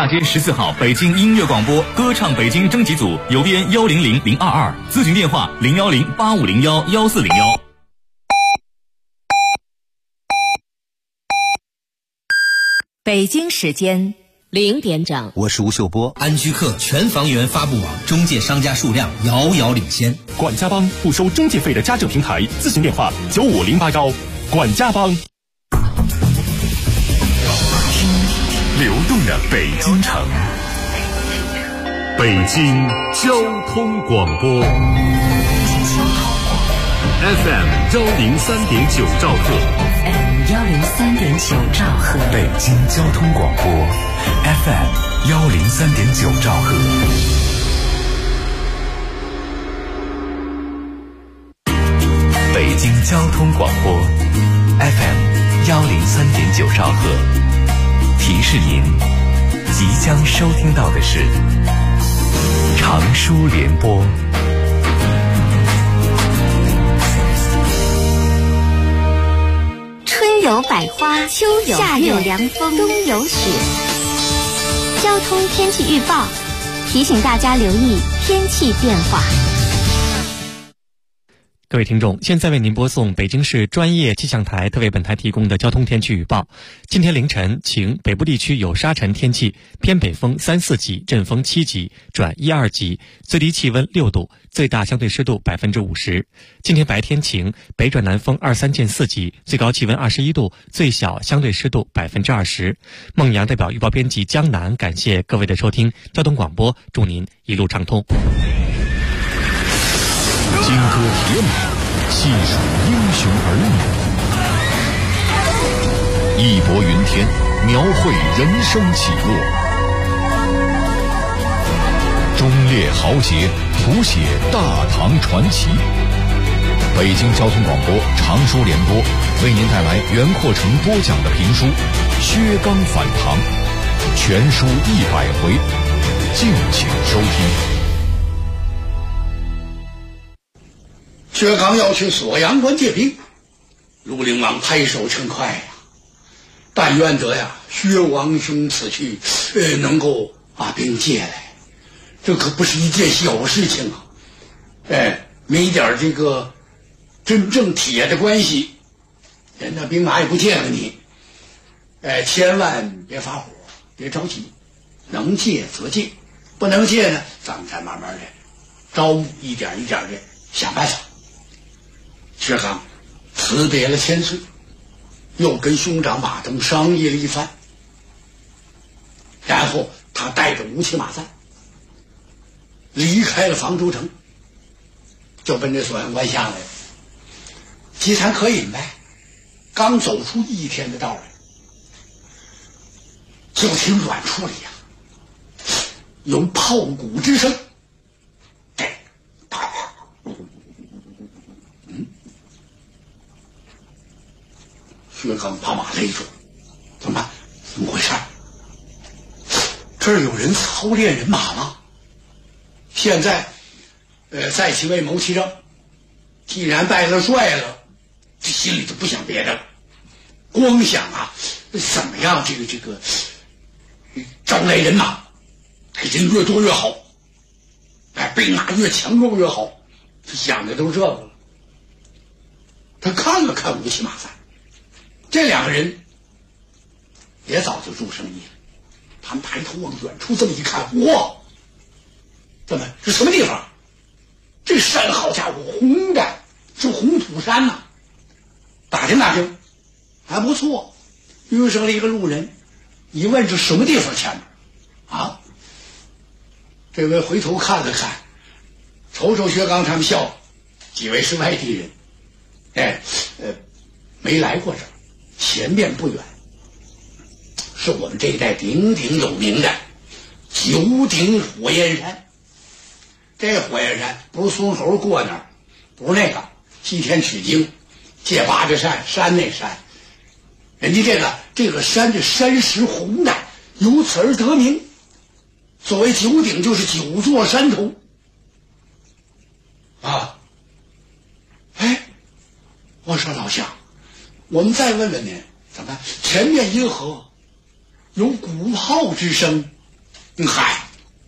大街14号北京音乐广播歌唱北京征集组，邮编100022，咨询电话01085011401。 北京时间0点整， 我是吴秀波。 安居客全房源发布网中介商家数量遥遥领先。 管家帮不收中介费的家政平台，咨询电话95081。管家帮。 流动的北京城，北京交通广播 FM 103.9兆赫， FM 103.9兆赫， 北京交通广播 FM 103.9兆赫。北京交通广播 FM 103.9兆赫。提示您，即将收听到的是长舒联播。 春有百花，秋有夏有凉风，冬有雪。交通天气预报提醒大家留意天气变化。 各位听众，现在为您播送北京市专业气象台特为本台提供的交通天气预报。今天凌晨晴，北部地区有沙尘天气，偏北风3、4级，阵风7级转1、2级，最低气温6度，最大相对湿度50%。今天白天晴，北转南风2、3见4级，最高气温21度，最小相对湿度20%。孟阳代表预报编辑江南，感谢各位的收听，交通广播祝您一路畅通。 金戈铁马，细数英雄儿女，义薄云天，描绘人生起落，忠烈豪杰，谱写大唐传奇。北京交通广播长舒联播为您带来袁阔成播讲的评书《薛刚反唐》，全书100回，敬请收听。 薛刚要去锁阳关借兵，庐陵王拍手称快呀！但愿得呀，薛王兄此去，能够把兵借来，这可不是一件小事情啊！没点这个真正铁的关系，人家兵马也不借给你。千万别发火，别着急，能借则借，不能借呢，咱们再慢慢的招募，一点一点的想办法。薛刚辞别了千岁，又跟兄长马腾商议了一番，然后他带着乌骑马赞离开了房州城，就奔这锁阳关下来了。饥餐渴饮呗，刚走出1天的道来，就听远处里呀有炮鼓之声。薛刚把马勒住，怎么回事？这儿有人操练人马吗？现在在其位谋其政，既然败了帅了，这心里就不想别的了，光想啊怎么样这个招来人马，人越多越好，兵马越强壮越好，想的都是这个了。他看了看乌骑马赞，这两个人也早就入生意了。他们抬头往远处这么一看，哇，怎么是什么地方？这山好家伙，红的，是红土山呐！打听打听，还不错。遇上了一个路人，一问这什么地方前面啊？这位回头看了看，瞅瞅薛刚他们笑，几位是外地人，没来过这儿。前面不远是我们这一带鼎鼎有名的九鼎火焰山。这火焰山不是孙猴过那儿，不是那个西天取经借八着山山那山，人家这个山的山石红的，由此而得名。所谓九鼎就是9座山头啊。我说老乡，我们再问问您，怎么前面因何有鼓炮之声？ 嗨，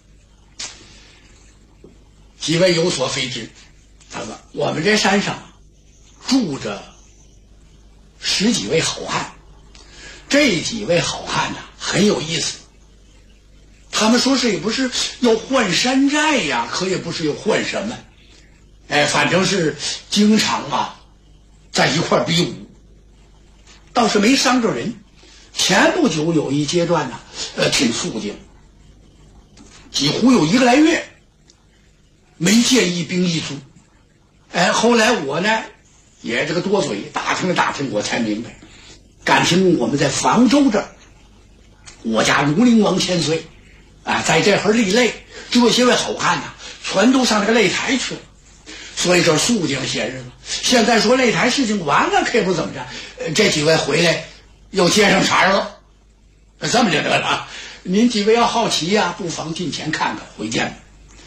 几位有所非知，我们这山上住着10几位好汉，这几位好汉呢很有意思。他们说是也不是要换山寨呀，可也不是要换什么，反正是经常在一块比武，倒是没伤着人。前不久有一阶段呢，挺肃静，几乎有1个来月没见一兵一卒。后来我呢也这个多嘴打听了打听，我才明白，感情我们在房州这儿，我家庐陵王千岁在这会儿立擂，这些位好汉呐，全都上那个擂台去了，所以这肃静些日子。现在说擂台事情完了，可也不怎么着，这几位回来又接上茬了，这么就得了。您几位要好奇呀，不妨进前看看，回见。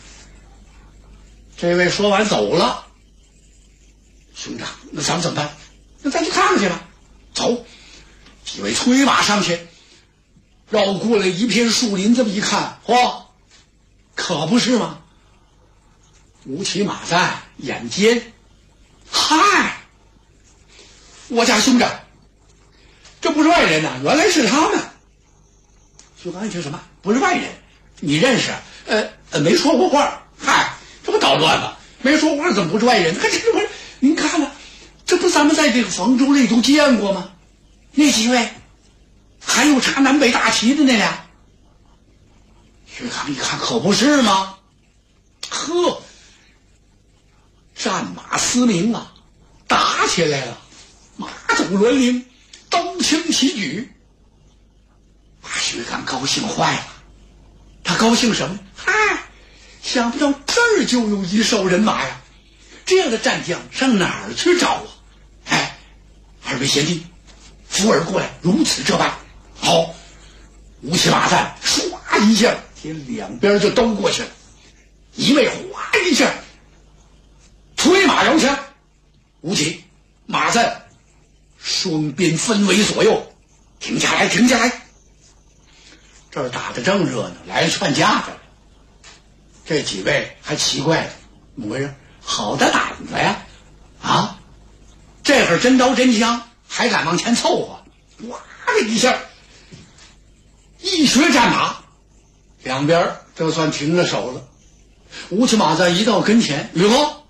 这位说完走了。兄长，那咱们怎么办？那咱去看看去吧。走，几位催马上去，绕过了一片树林，这么一看，嚯，可不是吗？吴起马在眼尖，嗨，我家兄长，这不是外人呐，原来是他们。兄长，你听什么？不是外人，你认识？没说过话。嗨，这不捣乱吗？没说话怎么不是外人？看这不是。您看了，这不咱们在这个房州擂都见过吗？那几位，还有插南北大旗的那俩。薛康一看，可不是吗？呵，战马嘶鸣啊，打起来了，马走轮铃，刀枪齐举，把薛康高兴坏了。他高兴什么？嗨，想不到这儿就有一哨人马呀！这样的战将上哪儿去找啊？二位贤弟，扶儿过来，如此这般。好，吴起马赞唰一下，这两边就都过去了。一位哗一下，催马摇枪，吴起、马赞双边分为左右，停下来，停下来。这儿打得正热闹，来了劝架的。这几位还奇怪了，怎么回事？好大胆子呀！这会儿真刀真枪，还敢往前凑合？哇的一下，一学战马，两边就算停了手了。吴起马在一到跟前，哟，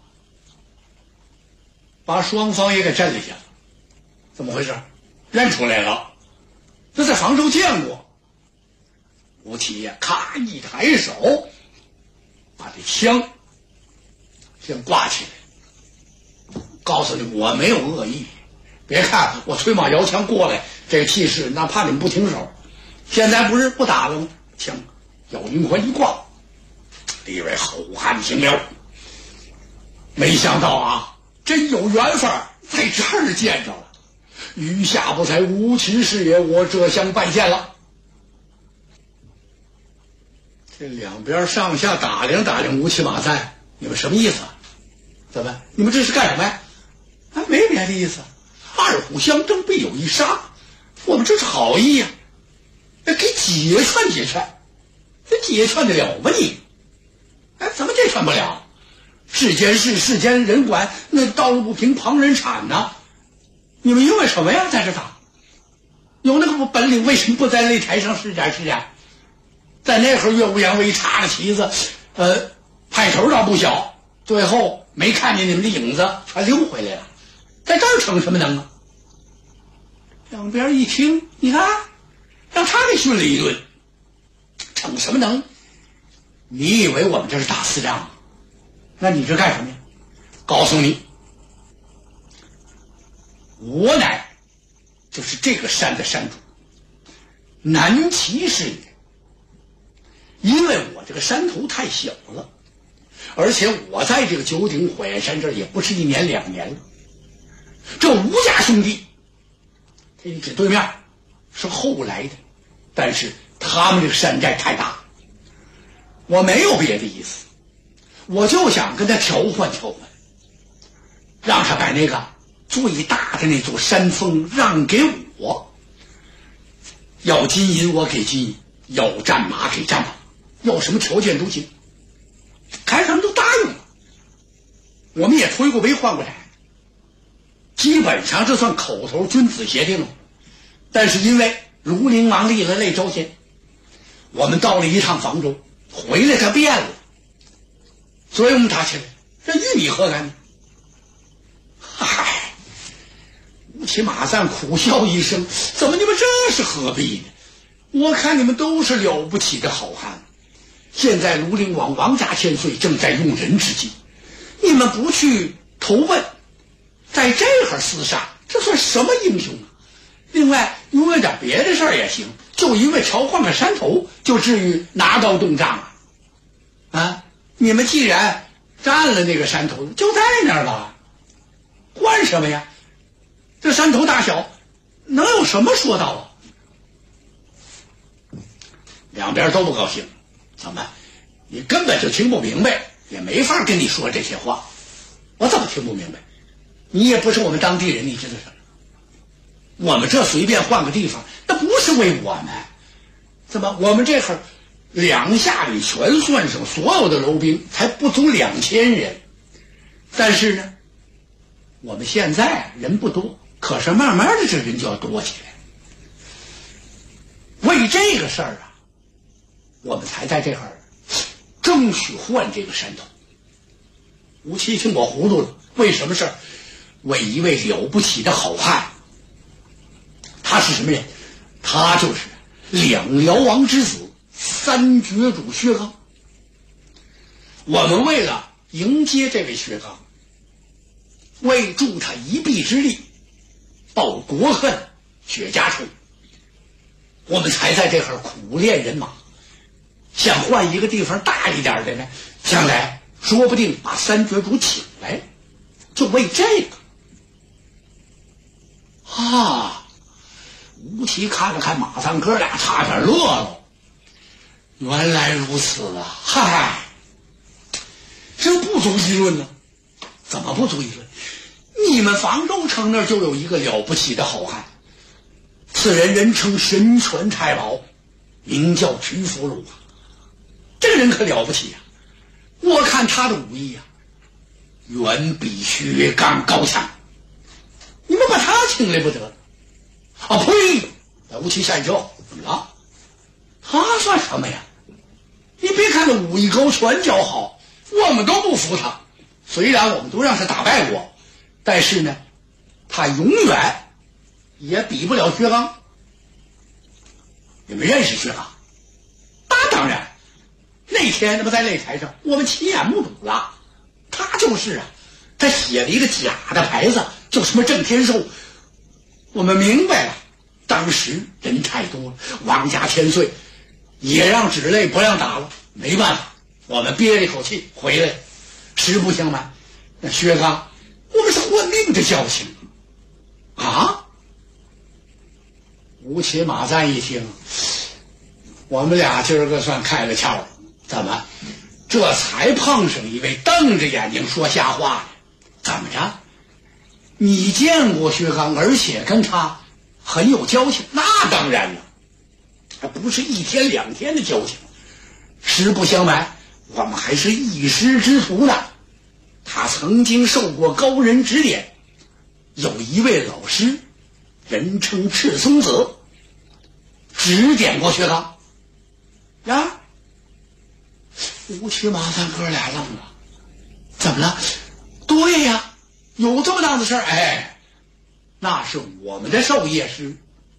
把双方也给震了一下。怎么回事？认出来了，这在房州见过。吴起呀，咔一抬手，把这枪先挂起来，告诉你我没有恶意。别看我催马摇枪过来，这个气势，哪怕你们不停手。现在不是不打了吗？枪咬云环一挂，这位好汉听了，没想到真有缘分，在这儿见着了。余下不才，吴起是也，我这厢拜见了。这两边上下打量打量吴起马赞，你们什么意思？怎么？你们这是干什么呀？没别的意思，二虎相争必有一杀，我们这是好意呀，给解劝解劝，这解劝得了吗你？怎么解劝不了？世间事，世间人管，那道路不平，旁人铲呐。你们因为什么呀在这打？有那个本领，为什么不在擂台上施展施展？在那会儿岳无阳威插了旗子，派头倒不小，最后没看见你们的影子，全溜回来了。在这儿逞什么能啊？两边一听，你看，让他给训了一顿，逞什么能？你以为我们这是打私仗吗？那你这干什么呀？告诉你，我乃就是这个山的山主，南齐是也。因为我这个山头太小了，而且我在这个九鼎火焰山这儿也不是1年2年了。这吴家兄弟，这一指对面是后来的，但是他们这个山寨太大，我没有别的意思，我就想跟他调换调换，让他把那个最大的那座山峰让给我，要金银我给金银，要战马给战马。 要什么条件都行。开始他们都答应了，我们也推过杯换过盏，基本上这算口头君子协定了。但是因为庐陵王立了累招贤，我们到了一趟房州，回来他变了，所以我们打起来，这与你何干呢？嗨，吴起马赞苦笑一声，怎么你们这是何必呢？我看你们都是了不起的好汉，现在庐陵王王家千岁正在用人之际，你们不去投奔，在这会儿厮杀，这算什么英雄啊？另外因为点别的事儿也行，就因为调换个山头就至于拿刀动杖啊？你们既然占了那个山头，就在那儿了，换什么呀？这山头大小能有什么说道啊？两边都不高兴，怎么你根本就听不明白，也没法跟你说这些话。我怎么听不明白？你也不是我们当地人，你知道什么？我们这随便换个地方，那不是为我们，怎么我们这会儿两下里全算上所有的楼兵才不足2000人，但是呢我们现在人不多，可是慢慢的这人就要多起来。为这个事儿啊，我们才在这会儿争取换这个山头。吴起听我糊涂了，为什么事儿？为一位了不起的好汉。他是什么人？他就是2辽王之子3绝主薛刚。我们为了迎接这位薛刚，为助他一臂之力，报国恨，雪家仇，我们才在这会儿苦练人马，想换一个地方大一点的呢，将来说不定把3绝主请来，就为这个啊。吴起看了看马三哥俩，差点乐了。原来如此啊！嗨，这不足议论呢。怎么不足议论？你们房州城那儿就有一个了不起的好汉，此人人称神拳太保，名叫曲福禄。这个人可了不起啊！我看他的武艺啊，远比薛刚高强。你们把他请来不得了？啊呸！吴起吓一跳，怎么了？他算什么呀？你别看他武艺高，拳脚好，我们都不服他。虽然我们都让他打败过，但是呢，他永远也比不了薛刚。你们认识薛刚？那当然，那天那不在擂台上，我们亲眼目睹了。他就是啊，他写了一个假的牌子，叫什么郑天寿。我们明白了，当时人太多了，王家千岁也让指擂不让打了，没办法，我们憋了一口气回来。实不相瞒，那薛刚我们是换命的交情啊。吴起马赞一听，我们俩今儿个算开了窍了。怎么这才碰上一位瞪着眼睛说瞎话呢？怎么着？你见过薛刚，而且跟他很有交情？那当然了，这不是1天2天的交情。实不相瞒，我们还是一师之徒呢。他曾经受过高人指点，有一位老师，人称赤松子，指点过薛刚呀。吴起马三哥俩愣了，怎么了？对呀，有这么档子事儿。哎，那是我们的授业师，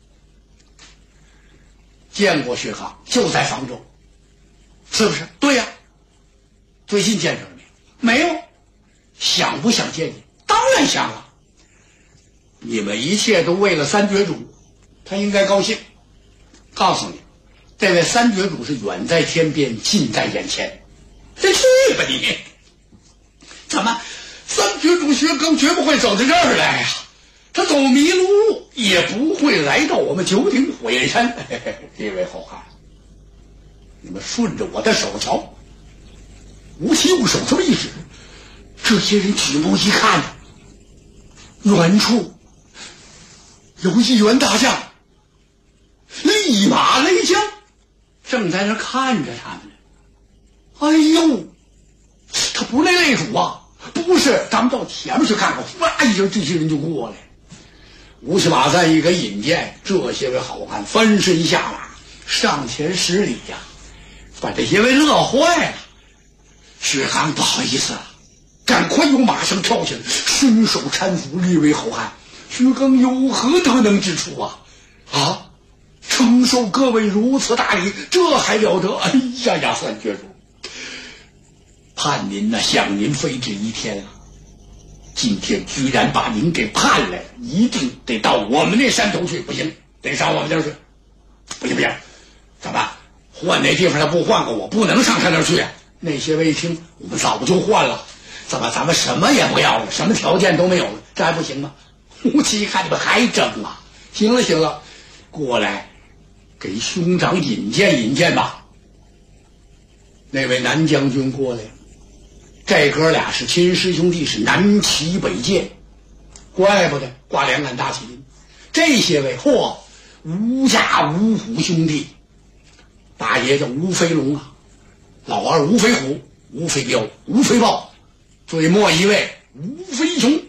见过薛刚，就在房州，是不是？对呀。最近见着了没？没有。想不想见你？当然想了。你们一切都为了3绝主，他应该高兴。告诉你，这位3绝主是远在天边，近在眼前。真去吧你！怎么3绝主薛刚绝不会走到这儿来呀？他走迷路也不会来到我们九鼎火焰山。这位好汉，你们顺着我的手瞧。吴起用手这么一指，这些人举目一看，远处有一员大将，立马勒将，正在那看着他们呢。 哎呦，他不是那擂主啊，不是，咱们到前面去看看，哗一声，这些人就过来。乌七八赞一个引荐，这些位好汉翻身下马，上前施礼呀，把这些位乐坏了。薛刚不好意思了，赶快由马上跳起来，伸手搀扶列位好汉。薛刚有何得能之处啊？啊，承受各位如此大礼，这还了得？哎呀呀，三绝主，判您想您非止一天了，今天居然把您给判来，一定得到我们那山头去，不行，得上我们那儿去。不行，怎么换那地方他不换过，我不能上他那儿去。那些位一听，我们早就换了，怎么咱们什么也不要了，什么条件都没有了，这还不行吗？吴起一看你们还争啊，行了，过来给兄长引荐吧。那位南将军过来，这哥俩是亲师兄弟，是南齐北见，怪不得挂两杆大旗。这些位吴家吴虎兄弟，大爷叫吴飞龙啊，老二吴飞虎、吴飞彪、吴飞豹，最末一位吴飞雄。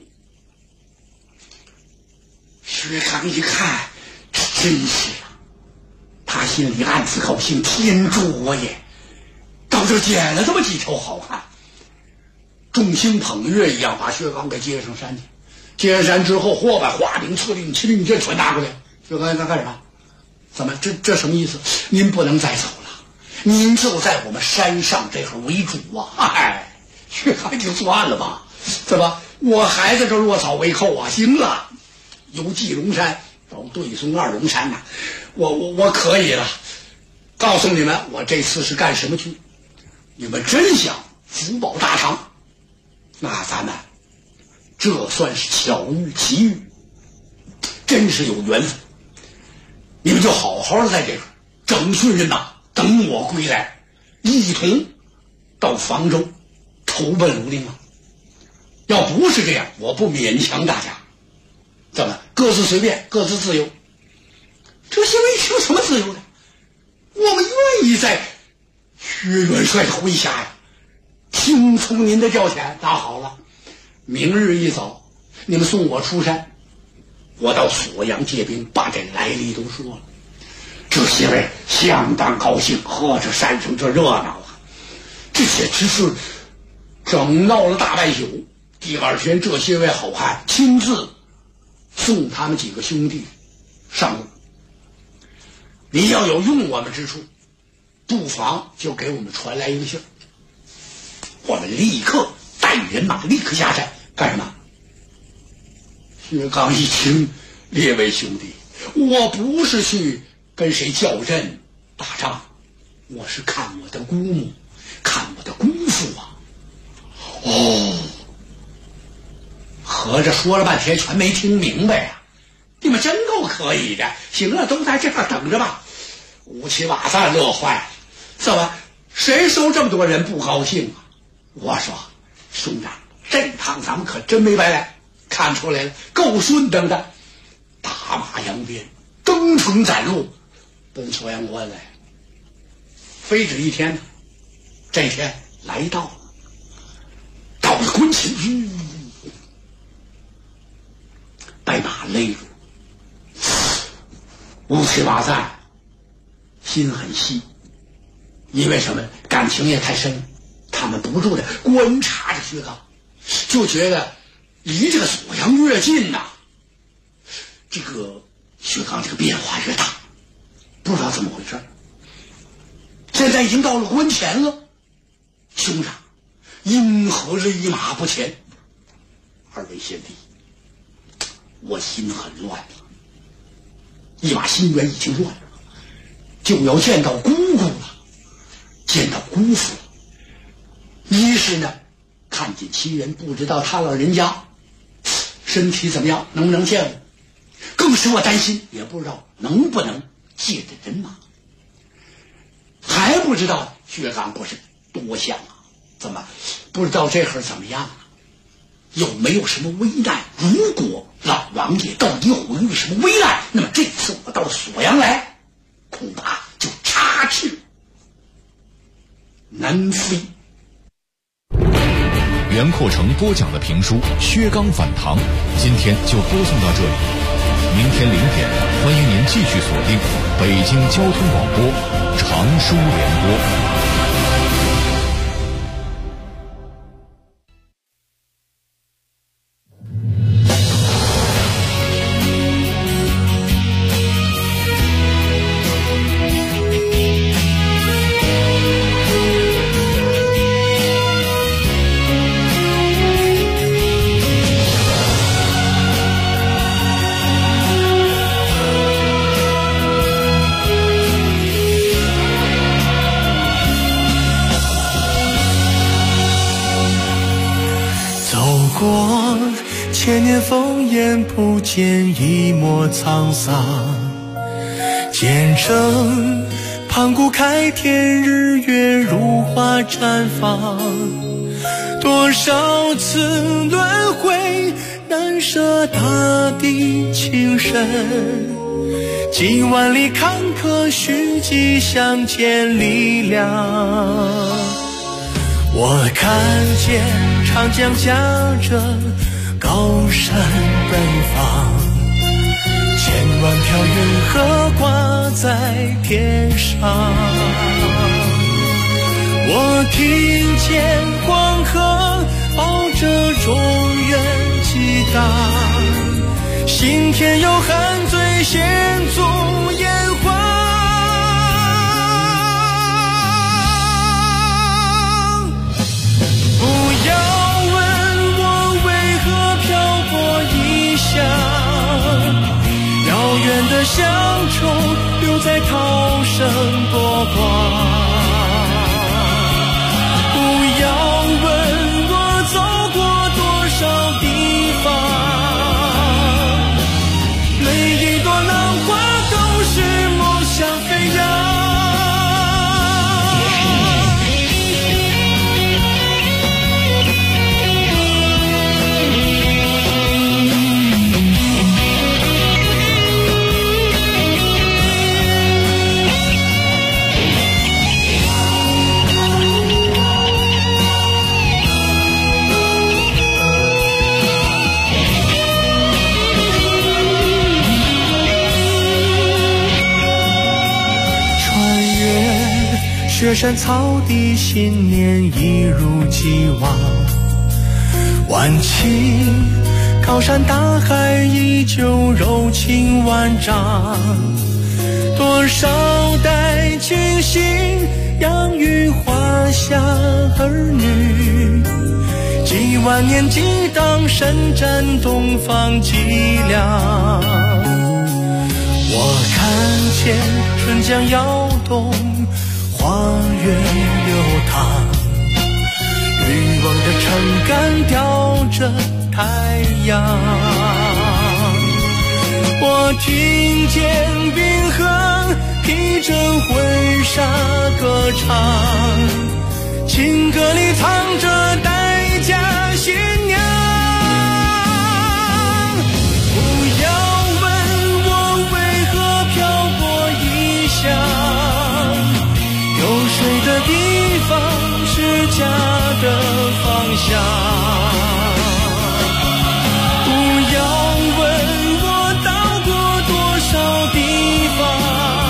薛刚一看，这真是啊，他心里暗自高兴，天助我也！到这捡了这么几条好汉，众星捧月一样把薛刚给接上山去。接上山之后，把花柄、策令、旗令箭全拿过来。薛刚在干什么？怎么这什么意思？您不能再走了，您就在我们山上这会儿为主啊！哎，薛刚就算了吧，怎么我还在这落草为寇啊？行了，由祭龙山到对松二龙山呐，我可以了。告诉你们，我这次是干什么去？你们真想福保大唐，那咱们这算是巧遇奇遇，真是有缘分。你们就好好的在这个整训人马，等我归来，一同到房州投奔庐陵啊！要不是这样，我不勉强大家。怎么各自随便，各自自由？这些位听什么自由的？我们愿意在薛元帅的麾下呀，听从您的调遣。那好了，明日一早，你们送我出山，我到锁阳借兵，把这来历都说了。这些位相当高兴，呵，这山上这热闹啊！这简直是整闹了大半宿。第二天，这些位好汉亲自送他们几个兄弟上路。你要有用我们之处，不妨就给我们传来一个信儿，我们立刻带人马立刻下山。干什么？薛刚一听，列位兄弟，我不是去跟谁较阵打仗，我是看我的姑母，看我的姑父啊。合着说了半天全没听明白呀！你们真够可以的。行了，都在这块等着吧。吴起瓦赞乐坏了，怎么谁收这么多人不高兴啊？我说兄长，这趟咱们可真没白来，看出来了，够顺当的。打马扬鞭，登城斩路，奔锁阳关来，非止一天呢。这天来到了，到了关前，把马勒住。吴起瓦赞心很细，因为什么？感情也太深，他们不住的观察着薛刚，就觉得离这个锁阳越近呐，这个薛刚这个变化越大，不知道怎么回事。现在已经到了关前了，兄长因何勒马不前？二位贤弟，我心很乱，一马心猿已经乱了，就要见到姑姑了，见到姑父了。一是呢，看见亲人，不知道他老人家身体怎么样，能不能见我？更使我担心，也不知道能不能借着人马。还不知道薛刚不是多想啊，怎么不知道这会儿怎么样啊？有没有什么危难？如果老王爷到底会遇什么危难，那么这次我到锁阳来，恐怕就插翅南飞。 袁阔成播讲的评书《薛刚反唐》，今天就播送到这里。明天0点，欢迎您继续锁定北京交通广播常书联播。 千年烽烟不见一抹沧桑，见证盘古开天，日月如花绽放。多少次轮回，难舍大地情深，几万里坎坷，虚迹相见力量。我看见长江夹着高山奔放，千万条云河挂在天上。我听见黄河抱着中原激荡，心田有汉醉献足炎黄。不要问我为何漂泊异乡，遥远的乡愁留在涛声波光。不要问我走过多少地方，每一朵浪花都是梦想飞扬。雪山草地，新年一如既往。万顷高山大海，依旧柔情万丈。多少代亲信养育华夏儿女，几万年激荡，伸展东方脊梁。我看见春江摇动，花月流淌，渔翁的撑杆吊着太阳。我听见冰河披着婚纱歌唱，情歌里藏着待嫁新娘。不要问我为何漂泊异乡，有水的地方是家的方向。不要问我到过多少地方，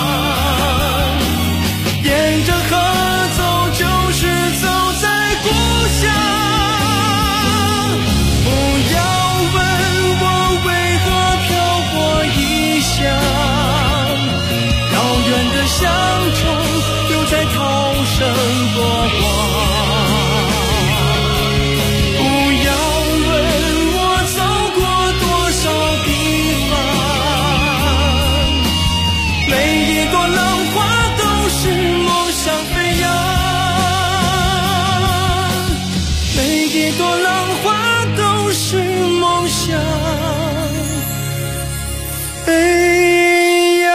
沿着河走就是走在故乡。不要问我为何漂泊异乡，遥远的乡愁留在涛声波光。不要问我走过多少地方，每一朵浪花都是梦想飞扬，每一朵浪花都是梦想飞扬。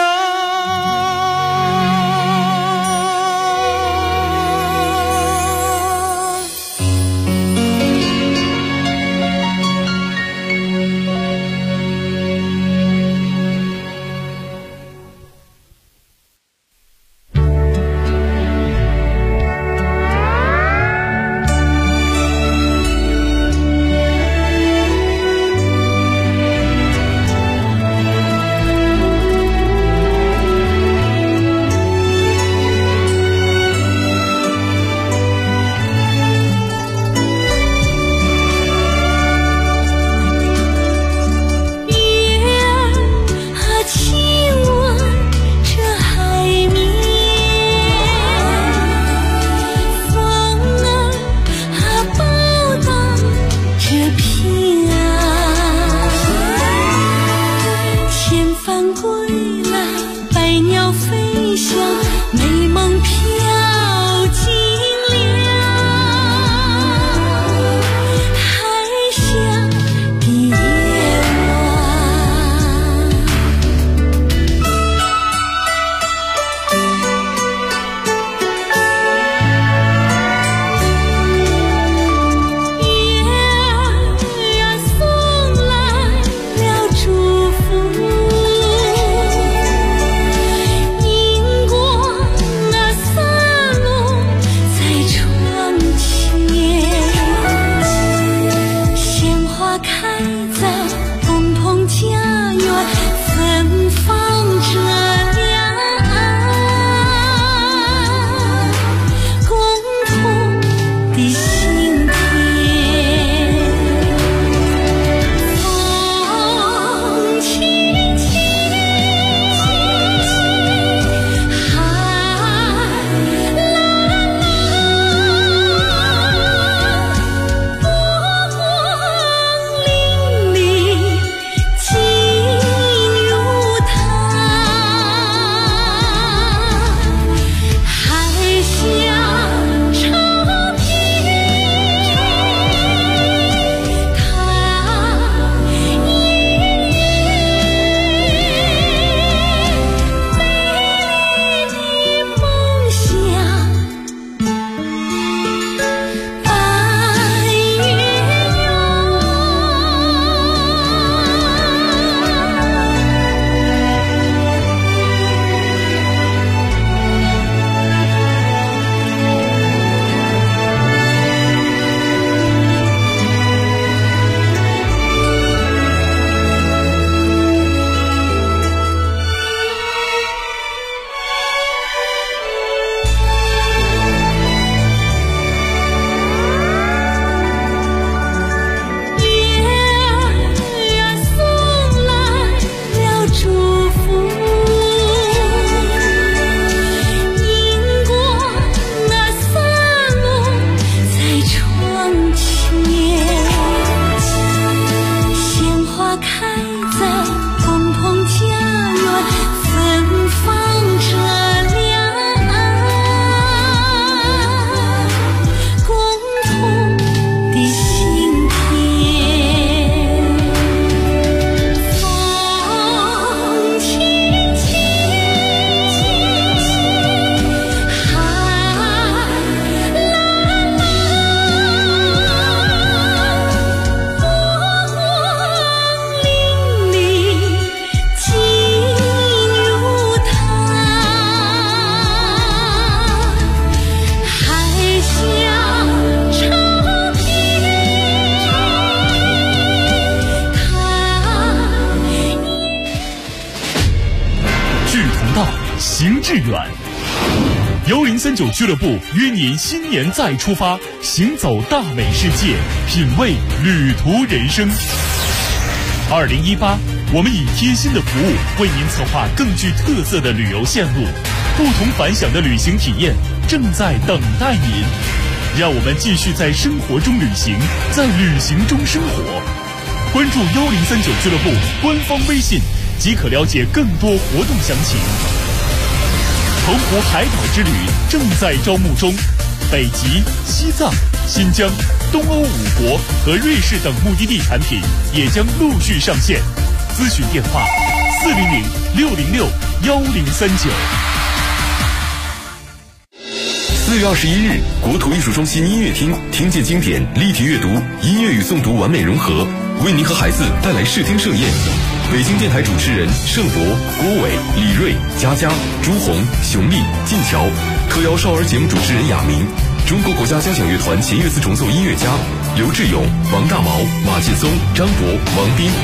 致远。1039俱乐部约您新年再出发，行走大美世界，品味旅途人生。2018，我们以贴心的服务为您策划更具特色的旅游线路，不同凡响的旅行体验正在等待您。让我们继续在生活中旅行，在旅行中生活。关注1039俱乐部官方微信，即可了解更多活动详情。澎湖海岛之旅正在招募中，北极、西藏、新疆、东欧5国和瑞士等目的地产品也将陆续上线。咨询电话400-606-1039。 4月21日，国土艺术中心音乐厅听见经典，立体阅读，音乐与诵读完美融合，为您和孩子带来视听盛宴。北京电台主持人盛博、郭伟、李锐、佳佳、朱红、熊丽、晋桥，特邀少儿节目主持人亚明，中国国家交响乐团弦乐四重奏音乐家刘志勇、王大毛、马劲松、张博、王斌。